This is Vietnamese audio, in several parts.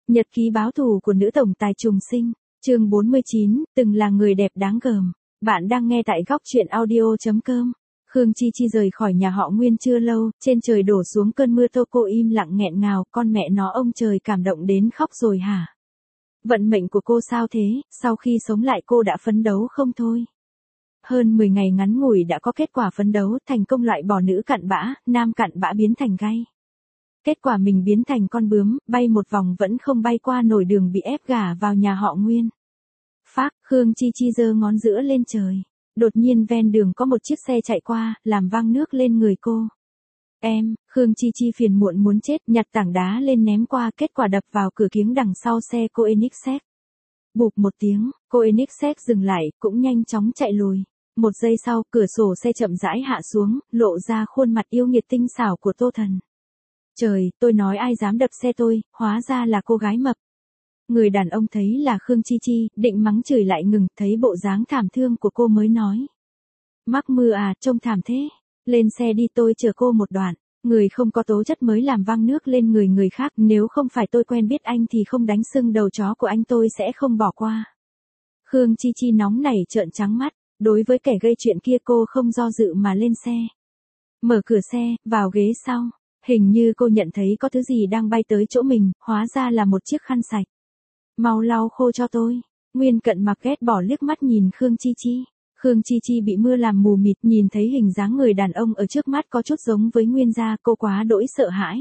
Nhật ký báo thù của nữ tổng tài trùng sinh, chương 49, từng là người đẹp đáng gờm. Bạn đang nghe tại góc truyện audio.com. Khương Chi Chi rời khỏi nhà họ Nguyên chưa lâu, trên trời đổ xuống cơn mưa to, cô im lặng nghẹn ngào, con mẹ nó, ông trời cảm động đến khóc rồi hả? Vận mệnh của cô sao thế, sau khi sống lại cô đã phấn đấu không thôi. Hơn 10 ngày ngắn ngủi đã có kết quả phấn đấu, thành công loại bỏ nữ cặn bã, nam cặn bã biến thành gai. Kết quả mình biến thành con bướm, bay một vòng vẫn không bay qua nổi đường, bị ép gả vào nhà họ Nguyên. Phác, Khương Chi Chi giơ ngón giữa lên trời. Đột nhiên ven đường có một chiếc xe chạy qua, làm văng nước lên người cô. Khương Chi Chi phiền muộn muốn chết, nhặt tảng đá lên ném qua, kết quả đập vào cửa kiếng đằng sau xe cô Enixet. Bụp một tiếng, cô Enixet dừng lại, cũng nhanh chóng chạy lùi. Một giây sau, cửa sổ xe chậm rãi hạ xuống, lộ ra khuôn mặt yêu nghiệt tinh xảo của Tô Thần. Trời, tôi nói ai dám đập xe tôi, hóa ra là cô gái mập. Người đàn ông thấy là Khương Chi Chi, định mắng chửi lại ngừng, thấy bộ dáng thảm thương của cô mới nói. Mắc mưa à, trông thảm thế. Lên xe đi, tôi chở cô một đoạn. Người không có tố chất mới làm văng nước lên người người khác, nếu không phải tôi quen biết anh thì không đánh sưng đầu chó của anh tôi sẽ không bỏ qua. Khương Chi Chi nóng nảy trợn trắng mắt, đối với kẻ gây chuyện kia cô không do dự mà lên xe. Mở cửa xe, vào ghế sau. Hình như cô nhận thấy có thứ gì đang bay tới chỗ mình, hóa ra là một chiếc khăn sạch. Mau lau khô cho tôi. Nguyên Cận Mặc ghét bỏ liếc mắt nhìn Khương Chi Chi. Khương Chi Chi bị mưa làm mù mịt, nhìn thấy hình dáng người đàn ông ở trước mắt có chút giống với Nguyên gia, cô quá đỗi sợ hãi.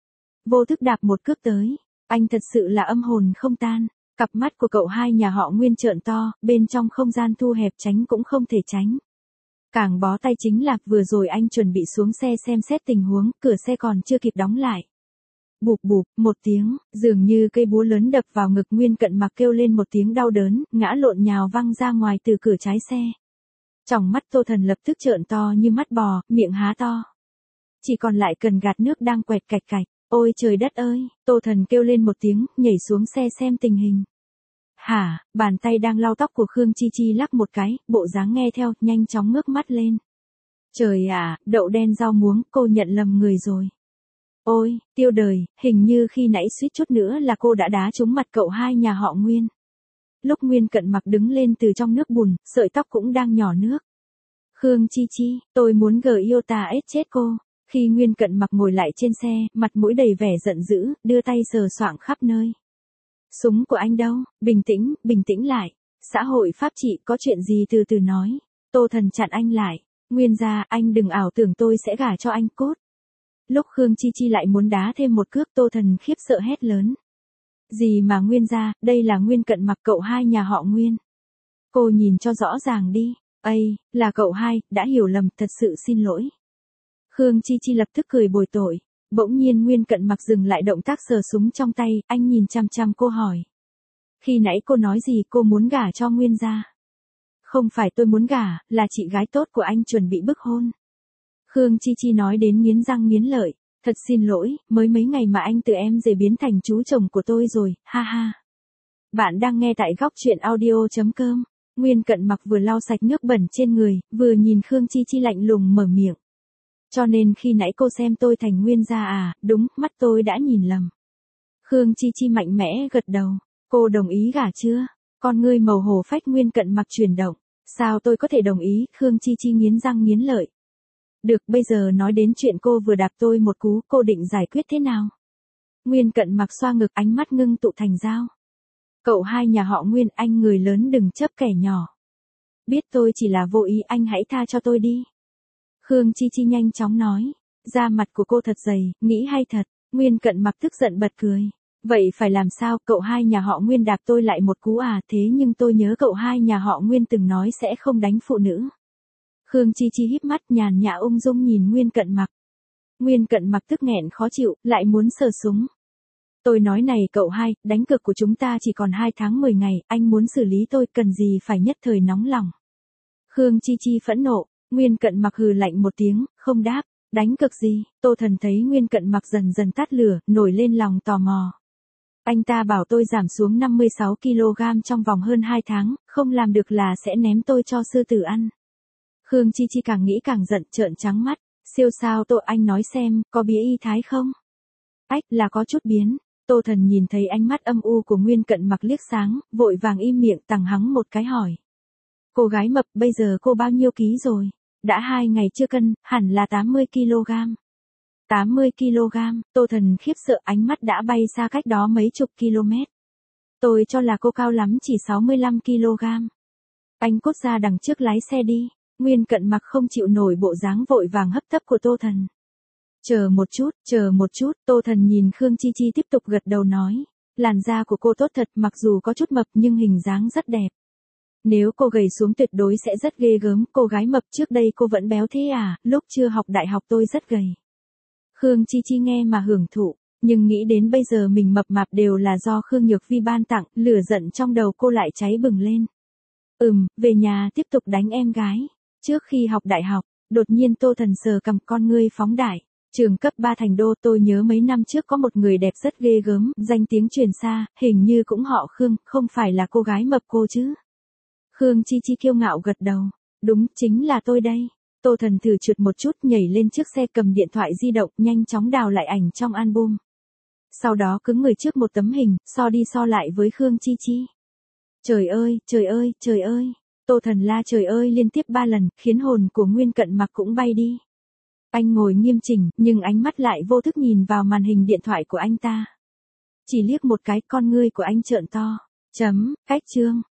Vô thức đạp một cước tới. Anh thật sự là âm hồn không tan. Cặp mắt của cậu hai nhà họ Nguyên trợn to, bên trong không gian thu hẹp tránh cũng không thể tránh. Càng bó tay chính là vừa rồi anh chuẩn bị xuống xe xem xét tình huống, cửa xe còn chưa kịp đóng lại. Bụp bụp, một tiếng, dường như cây búa lớn đập vào ngực. Nguyên Cận Mặc kêu lên một tiếng đau đớn, ngã lộn nhào văng ra ngoài từ cửa trái xe. Tròng mắt Tô Thần lập tức trợn to như mắt bò, miệng há to. Chỉ còn lại cần gạt nước đang quẹt cạch cạch. Ôi trời đất ơi, Tô Thần kêu lên một tiếng, nhảy xuống xe xem tình hình. Hả, bàn tay đang lau tóc của Khương Chi Chi lắc một cái, bộ dáng nghe theo, nhanh chóng ngước mắt lên. Trời ạ, đậu đen rau muống, cô nhận lầm người rồi. Ôi, tiêu đời, hình như khi nãy suýt chút nữa là cô đã đá trúng mặt cậu hai nhà họ Nguyên. Lúc Nguyên Cận Mặc đứng lên từ trong nước bùn, sợi tóc cũng đang nhỏ nước. Khương Chi Chi, tôi muốn Iota chết cô. Khi Nguyên Cận Mặc ngồi lại trên xe, mặt mũi đầy vẻ giận dữ, đưa tay sờ soạng khắp nơi. Súng của anh đâu, bình tĩnh lại. Xã hội pháp trị, có chuyện gì từ từ nói. Tô Thần chặn anh lại. Nguyên gia, anh đừng ảo tưởng tôi sẽ gả cho anh cốt. Lúc Khương Chi Chi lại muốn đá thêm một cước, Tô Thần khiếp sợ hét lớn. Gì mà Nguyên gia, đây là Nguyên Cận Mặc, cậu hai nhà họ Nguyên. Cô nhìn cho rõ ràng đi. Ây, là cậu hai, đã hiểu lầm, thật sự xin lỗi. Khương Chi Chi lập tức cười bồi tội. Bỗng nhiên Nguyên Cận Mặc dừng lại động tác sờ súng trong tay, anh nhìn chăm chăm cô hỏi. Khi nãy cô nói gì, cô muốn gả cho Nguyên gia? Không phải tôi muốn gả, là chị gái tốt của anh chuẩn bị bức hôn. Khương Chi Chi nói đến nghiến răng nghiến lợi. Thật xin lỗi, mới mấy ngày mà anh từ em rể biến thành chú chồng của tôi rồi, ha ha. Bạn đang nghe tại góc truyện audio.com. Nguyên Cận Mặc vừa lau sạch nước bẩn trên người, vừa nhìn Khương Chi Chi lạnh lùng mở miệng. Cho nên khi nãy cô xem tôi thành Nguyên gia à, đúng, mắt tôi đã nhìn lầm. Khương Chi Chi mạnh mẽ gật đầu. Cô đồng ý gả chưa? Con ngươi màu hổ phách Nguyên Cận Mặc chuyển động. Sao tôi có thể đồng ý? Khương Chi Chi nghiến răng nghiến lợi. Được, bây giờ nói đến chuyện cô vừa đạp tôi một cú, cô định giải quyết thế nào? Nguyên Cận Mặc xoa ngực, ánh mắt ngưng tụ thành dao. Cậu hai nhà họ Nguyên, anh người lớn đừng chấp kẻ nhỏ. Biết tôi chỉ là vô ý, anh hãy tha cho tôi đi. Khương Chi Chi nhanh chóng nói. Da mặt của cô thật dày, nghĩ hay thật. Nguyên Cận Mặc tức giận bật cười. Vậy phải làm sao, cậu hai nhà họ Nguyên đạp tôi lại một cú à, thế nhưng tôi nhớ cậu hai nhà họ Nguyên từng nói sẽ không đánh phụ nữ. Khương Chi Chi híp mắt nhàn nhã ung dung nhìn Nguyên Cận Mặc. Nguyên Cận Mặc tức nghẹn khó chịu, lại muốn sờ súng. Tôi nói này cậu hai, đánh cược của chúng ta chỉ còn 2 tháng 10 ngày, anh muốn xử lý tôi, cần gì phải nhất thời nóng lòng. Khương Chi Chi phẫn nộ. Nguyên Cận Mặc hừ lạnh một tiếng, không đáp. Đánh cược gì? Tô Thần thấy Nguyên Cận Mặc dần dần tắt lửa, nổi lên lòng tò mò. Anh ta bảo tôi giảm xuống 56 kg trong vòng hơn 2 tháng, không làm được là sẽ ném tôi cho sư tử ăn. Khương Chi Chi càng nghĩ càng giận, trợn trắng mắt. Siêu sao Tô, anh nói xem, có bía y thái không? Ách, là có chút biến. Tô Thần nhìn thấy ánh mắt âm u của Nguyên Cận Mặc liếc sáng, vội vàng im miệng tằng hắng một cái hỏi. Cô gái mập bây giờ cô bao nhiêu ký rồi? Đã 2 ngày chưa cân, hẳn là 80 kg. 80 kg, Tô Thần khiếp sợ ánh mắt đã bay xa cách đó mấy chục km. Tôi cho là cô cao lắm chỉ 65 kg. Anh cút ra đằng trước lái xe đi. Nguyên Cận Mặc không chịu nổi bộ dáng vội vàng hấp tấp của Tô Thần. Chờ một chút, Tô Thần nhìn Khương Chi Chi tiếp tục gật đầu nói. Làn da của cô tốt thật, mặc dù có chút mập nhưng hình dáng rất đẹp. Nếu cô gầy xuống tuyệt đối sẽ rất ghê gớm, cô gái mập trước đây cô vẫn béo thế à, lúc chưa học đại học tôi rất gầy. Khương Chi Chi nghe mà hưởng thụ, nhưng nghĩ đến bây giờ mình mập mạp đều là do Khương Nhược Vi ban tặng, lửa giận trong đầu cô lại cháy bừng lên. Về nhà tiếp tục đánh em gái. Trước khi học đại học, đột nhiên Tô Thần sờ cầm con ngươi phóng đại. Trường cấp 3 Thành Đô, tôi nhớ mấy năm trước có một người đẹp rất ghê gớm, danh tiếng truyền xa, hình như cũng họ Khương, không phải là cô gái mập cô chứ. Khương Chi Chi kiêu ngạo gật đầu. Đúng, chính là tôi đây. Tô Thần thử trượt một chút, nhảy lên chiếc xe, cầm điện thoại di động, nhanh chóng đào lại ảnh trong album. Sau đó cứng người trước một tấm hình, so đi so lại với Khương Chi Chi. Trời ơi, trời ơi, trời ơi. Tô Thần la trời ơi liên tiếp 3 lần, khiến hồn của Nguyên Cận Mặc cũng bay đi. Anh ngồi nghiêm chỉnh, nhưng ánh mắt lại vô thức nhìn vào màn hình điện thoại của anh ta. Chỉ liếc một cái, con ngươi của anh trợn to. Cách chương.